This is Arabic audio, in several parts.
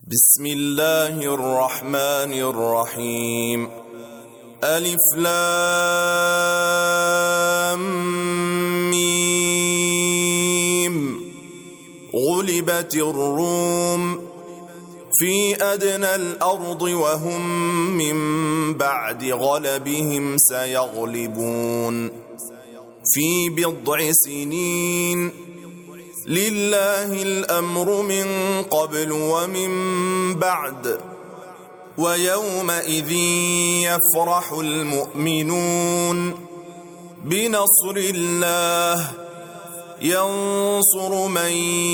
بسم الله الرحمن الرحيم. ألف لام ميم. غلبت الروم في أدنى الأرض وهم من بعد غلبهم سيغلبون في بضع سنين. لله الأمر من قبل ومن بعد ويومئذ يفرح المؤمنون بنصر الله ينصر من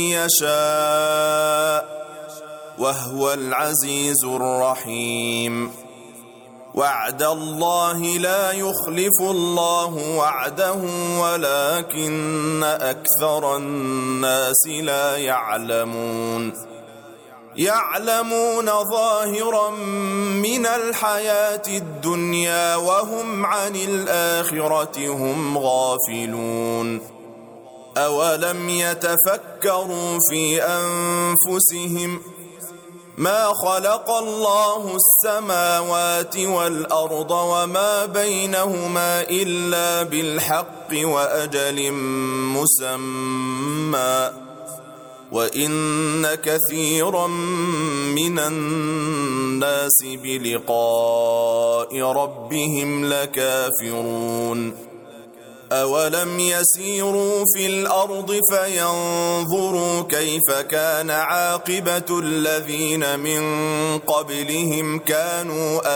يشاء وهو العزيز الرحيم. وعد الله لا يخلف الله وعده ولكن أكثر الناس لا يعلمون. يعلمون ظاهرا من الحياة الدنيا وهم عن الآخرة هم غافلون. أولم يتفكروا في أنفسهم ما خلق الله السماوات والأرض وما بينهما إلا بالحق وأجل مسمى وإن كثيرا من الناس بلقاء ربهم لكافرون. أولم يسيروا في الأرض فينظروا كيف كان عاقبة الذين من قبلهم كانوا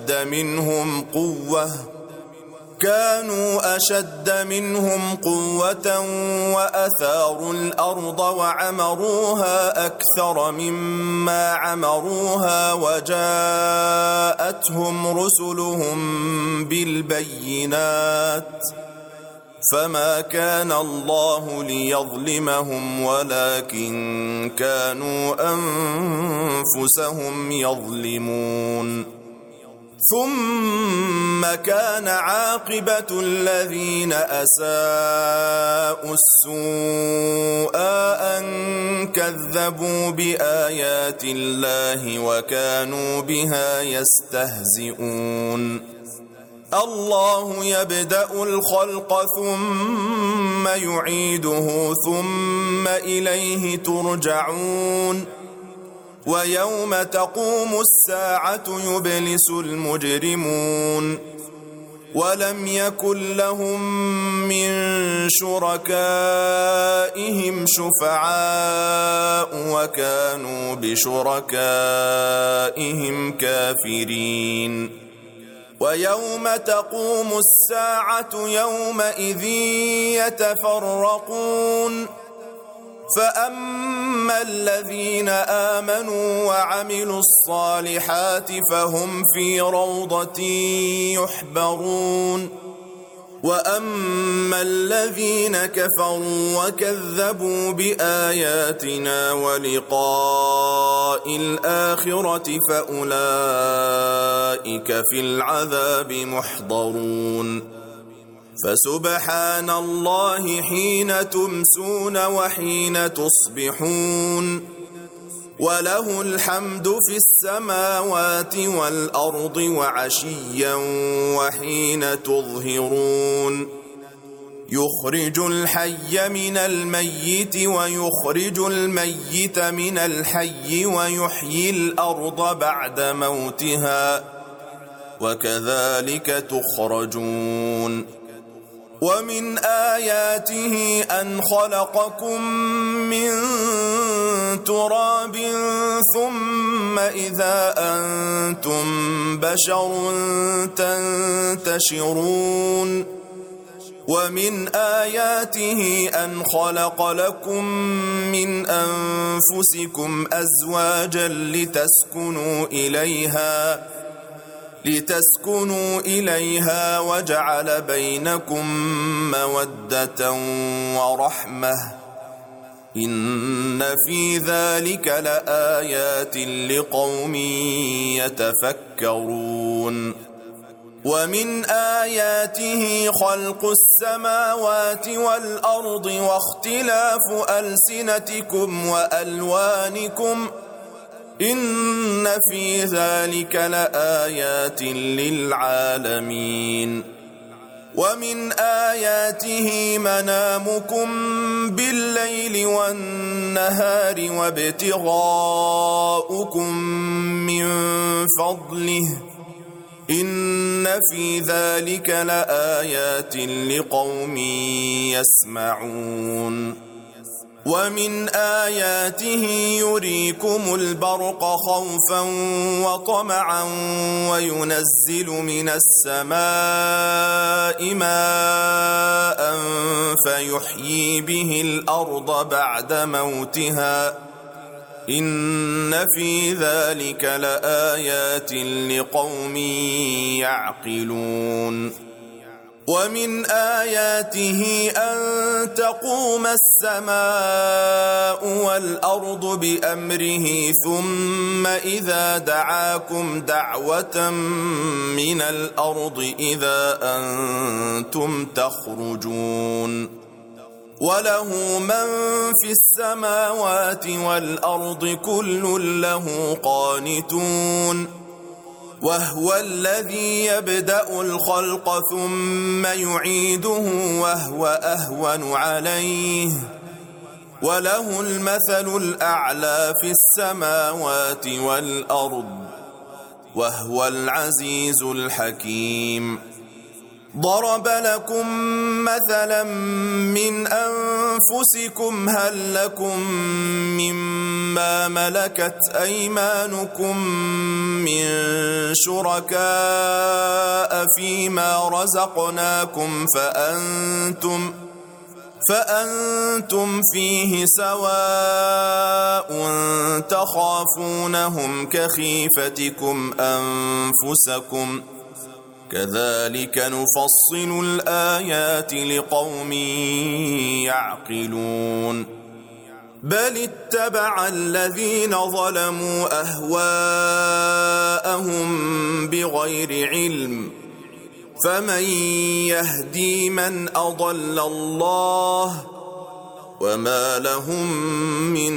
أشد منهم قوة وأثاروا الأرض وعمروها أكثر مما عمروها وجاءتهم رسلهم بالبينات فما كان الله ليظلمهم ولكن كانوا أنفسهم يظلمون. ثم كان عاقبة الذين أساءوا السوء أن كذبوا بآيات الله وكانوا بها يستهزئون. الله يبدأ الخلق ثم يعيده ثم إليه ترجعون. ويوم تقوم الساعة يبلس المجرمون ولم يكن لهم من شركائهم شفعاء وكانوا بشركائهم كافرين. ويوم تقوم الساعة يومئذ يتفرقون فأما الذين آمنوا وعملوا الصالحات فهم في روضة يحبرون. وأما الذين كفروا وكذبوا بآياتنا ولقاء الآخرة فأولئك في العذاب محضرون. فسبحان الله حين تمسون وحين تصبحون وله الحمد في السماوات والأرض وعشيا وحين تظهرون. يخرج الحي من الميت ويخرج الميت من الحي ويحيي الأرض بعد موتها وكذلك تخرجون. ومن آياته أن خلقكم من تراب ثم إذا أنتم بشر تنتشرون. ومن آياته أن خلق لكم من أنفسكم أزواجا لتسكنوا إليها وجعل بينكم مودة ورحمة إن في ذلك لآيات لقوم يتفكرون. ومن آياته خلق السماوات والأرض واختلاف ألسنتكم وألوانكم إن في ذلك لآيات للعالمين ومن آياته منامكم بالليل والنهار وابتغاؤكم من فضله إن في ذلك لآيات لقوم يسمعون ومن آياته يريكم البرق خوفا وطمعا وينزل من السماء ماء فيحيي به الأرض بعد موتها إن في ذلك لآيات لقوم يعقلون ومن آياته أن تقوم السماء والأرض بأمره ثم إذا دعاكم دعوة من الأرض إذا أنتم تخرجون وله من في السماوات والأرض كل له قانتون وهو الذي يبدأ الخلق ثم يعيده وهو أهون عليه وله المثل الأعلى في السماوات والأرض وهو العزيز الحكيم ضرب لكم مثلا من أنفسكم هل لكم مما ملكت أيمانكم من شركاء فيما رزقناكم فأنتم فيه سواء تخافونهم كخيفتكم أنفسكم كذلك نفصل الآيات لقوم يعقلون بل اتبع الذين ظلموا أهواءهم بغير علم فمن يهدي من أضل الله وما لهم من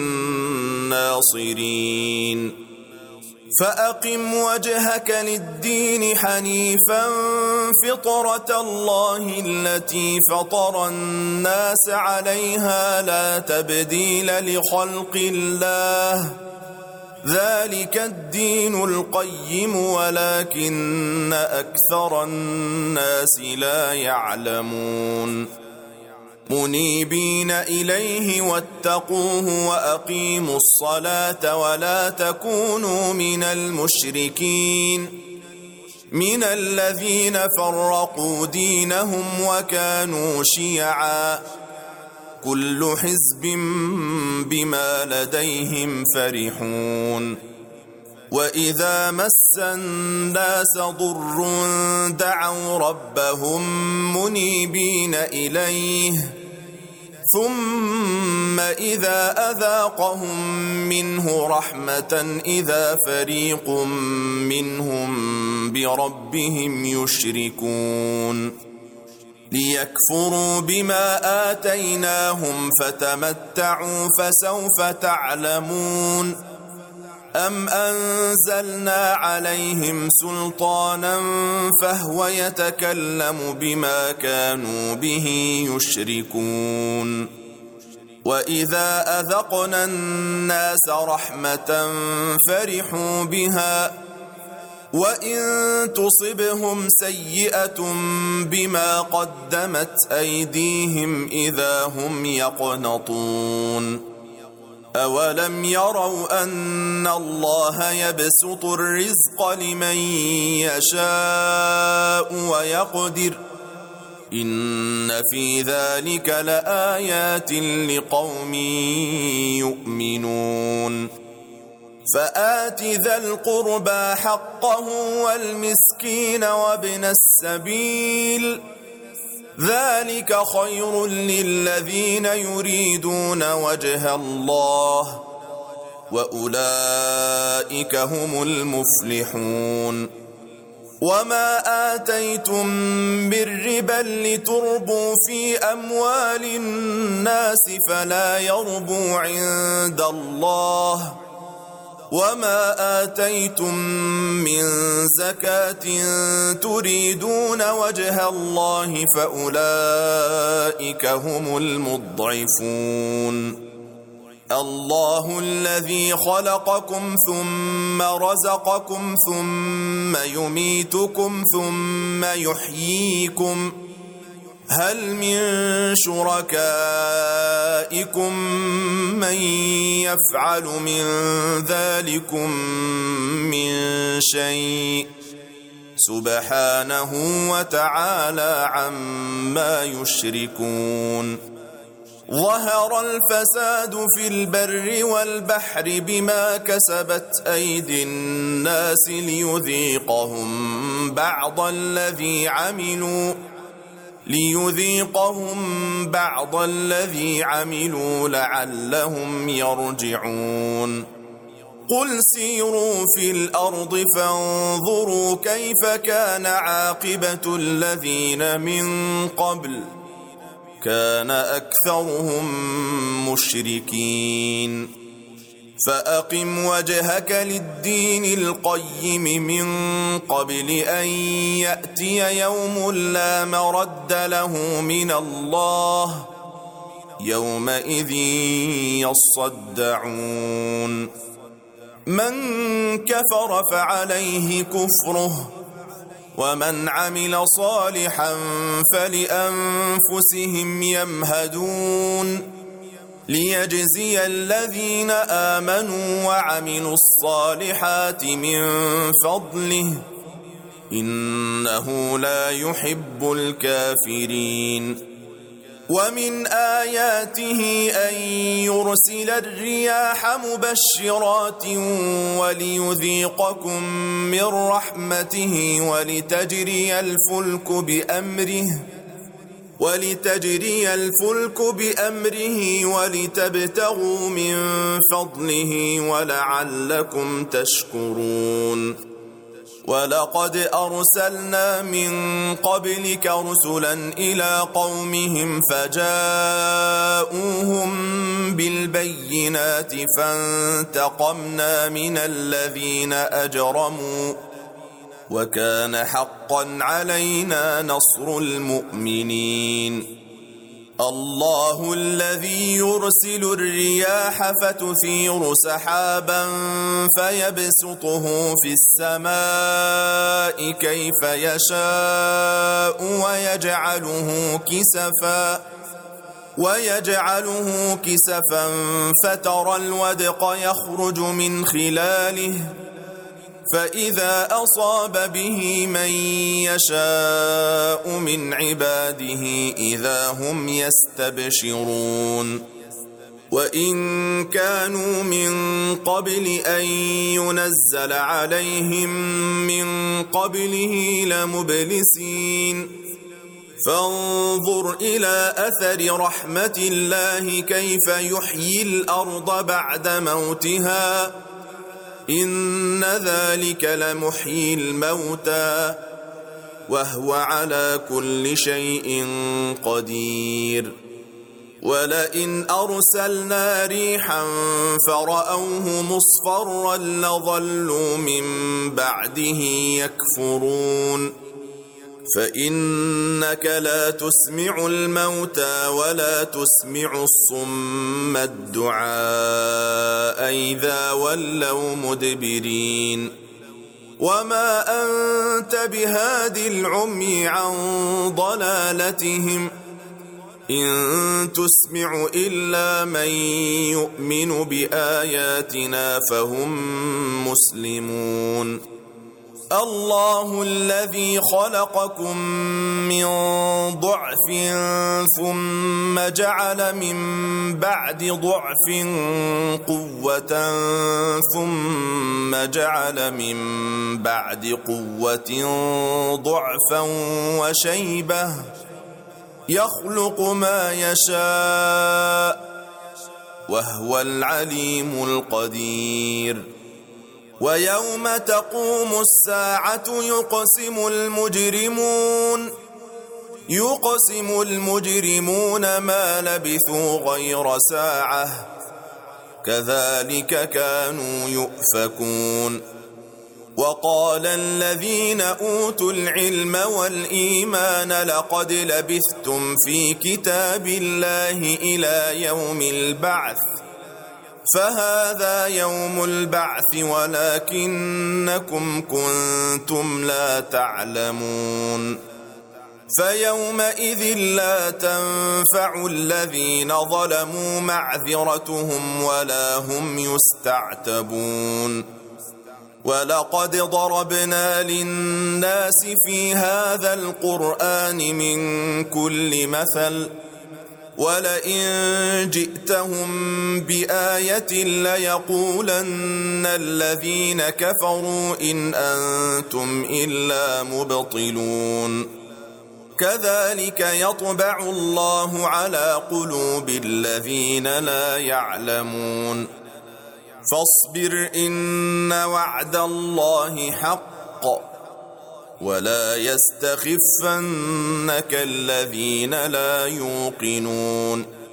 ناصرين فأقم وجهك للدين حنيفا فطرة الله التي فطر الناس عليها لا تبديل لخلق الله ذلك الدين القيم ولكن أكثر الناس لا يعلمون منيبين إليه واتقوه وأقيموا الصلاة ولا تكونوا من المشركين من الذين فرقوا دينهم وكانوا شيعا كل حزب بما لديهم فرحون وإذا مس الناس ضر دعوا ربهم منيبين إليه ثم إذا أذاقهم منه رحمة إذا فريق منهم بربهم يشركون ليكفروا بما آتيناهم فتمتعوا فسوف تعلمون أم أنزلنا عليهم سلطانا فهو يتكلم بما كانوا به يشركون وإذا أذقنا الناس رحمة فرحوا بها وإن تصبهم سيئة بما قدمت أيديهم إذا هم يقنطون أولم يروا أن الله يبسط الرزق لمن يشاء ويقدر إن في ذلك لآيات لقوم يؤمنون فآت ذا القربى حقه والمسكين وابن السبيل ذلك خير للذين يريدون وجه الله وأولئك هم المفلحون وما آتيتم من ربا لتربوا في أموال الناس فلا يربو عند الله وما آتيتم من زكاة تريدون وجه الله فأولئك هم المضعفون. الله الذي خلقكم ثم رزقكم ثم يميتكم ثم يحييكم، هل من شركائكم من يفعل من ذلكم من شيء؟ سبحانه وتعالى عما يشركون. ظهر الفساد في البر والبحر بما كسبت أيدي الناس ليذيقهم بعض الذي عملوا لعلهم يرجعون. قل سيروا في الأرض فانظروا كيف كان عاقبة الذين من قبل، كان أكثرهم مشركين. فأقم وجهك للدين القيم من قبل أن يأتي يوم لا مرد له من الله، يومئذ يصدعون. من كفر فعليه كفره، ومن عمل صالحا فلأنفسهم يمهدون، ليجزي الذين آمنوا وعملوا الصالحات من فضله، إنه لا يحب الكافرين. ومن آياته أن يرسل الرياح مبشرات وليذيقكم من رحمته ولتجري الفلك بأمره ولتبتغوا من فضله ولعلكم تشكرون. ولقد أرسلنا من قبلك رسلا إلى قومهم فجاءوهم بالبينات فانتقمنا من الذين أجرموا، وكان حقا علينا نصر المؤمنين. الله الذي يرسل الرياح فتثير سحابا فيبسطه في السماء كيف يشاء ويجعله كسفا فترى الودق يخرج من خلاله، فإذا أصاب به من يشاء من عباده إذا هم يستبشرون. وإن كانوا من قبل أن ينزل عليهم من قبله لمبلسين. فانظر إلى أثر رحمة الله كيف يحيي الأرض بعد موتها، إن ذلك لمحيي الموتى وهو على كل شيء قدير. ولئن أرسلنا ريحا فرأوه مصفرا لظلوا من بعده يكفرون. فإنك لا تسمع الموتى ولا تسمع الصم الدعاء إذا ولوا مدبرين. وما أنت بهاد العمي عن ضلالتهم، إن تسمع إلا من يؤمن بآياتنا فهم مسلمون. الله الذي خلقكم من ضعف ثم جعل من بعد ضعف قوة ثم جعل من بعد قوة ضعفا وشيبة، يخلق ما يشاء وهو العليم القدير. ويوم تقوم الساعة يقسم المجرمون ما لبثوا غير ساعة، كذلك كانوا يؤفكون. وقال الذين أوتوا العلم والإيمان لقد لبثتم في كتاب الله إلى يوم البعث، فهذا يوم البعث ولكنكم كنتم لا تعلمون. فيومئذ لا تنفع الذين ظلموا معذرتهم ولا هم يستعتبون. ولقد ضربنا للناس في هذا القرآن من كل مثل، ولئن جئتهم بآية ليقولن الذين كفروا إن أنتم إلا مبطلون. كذلك يطبع الله على قلوب الذين لا يعلمون. فاصبر إن وعد الله حق، ولا يستخفنك الذين لا يوقنون.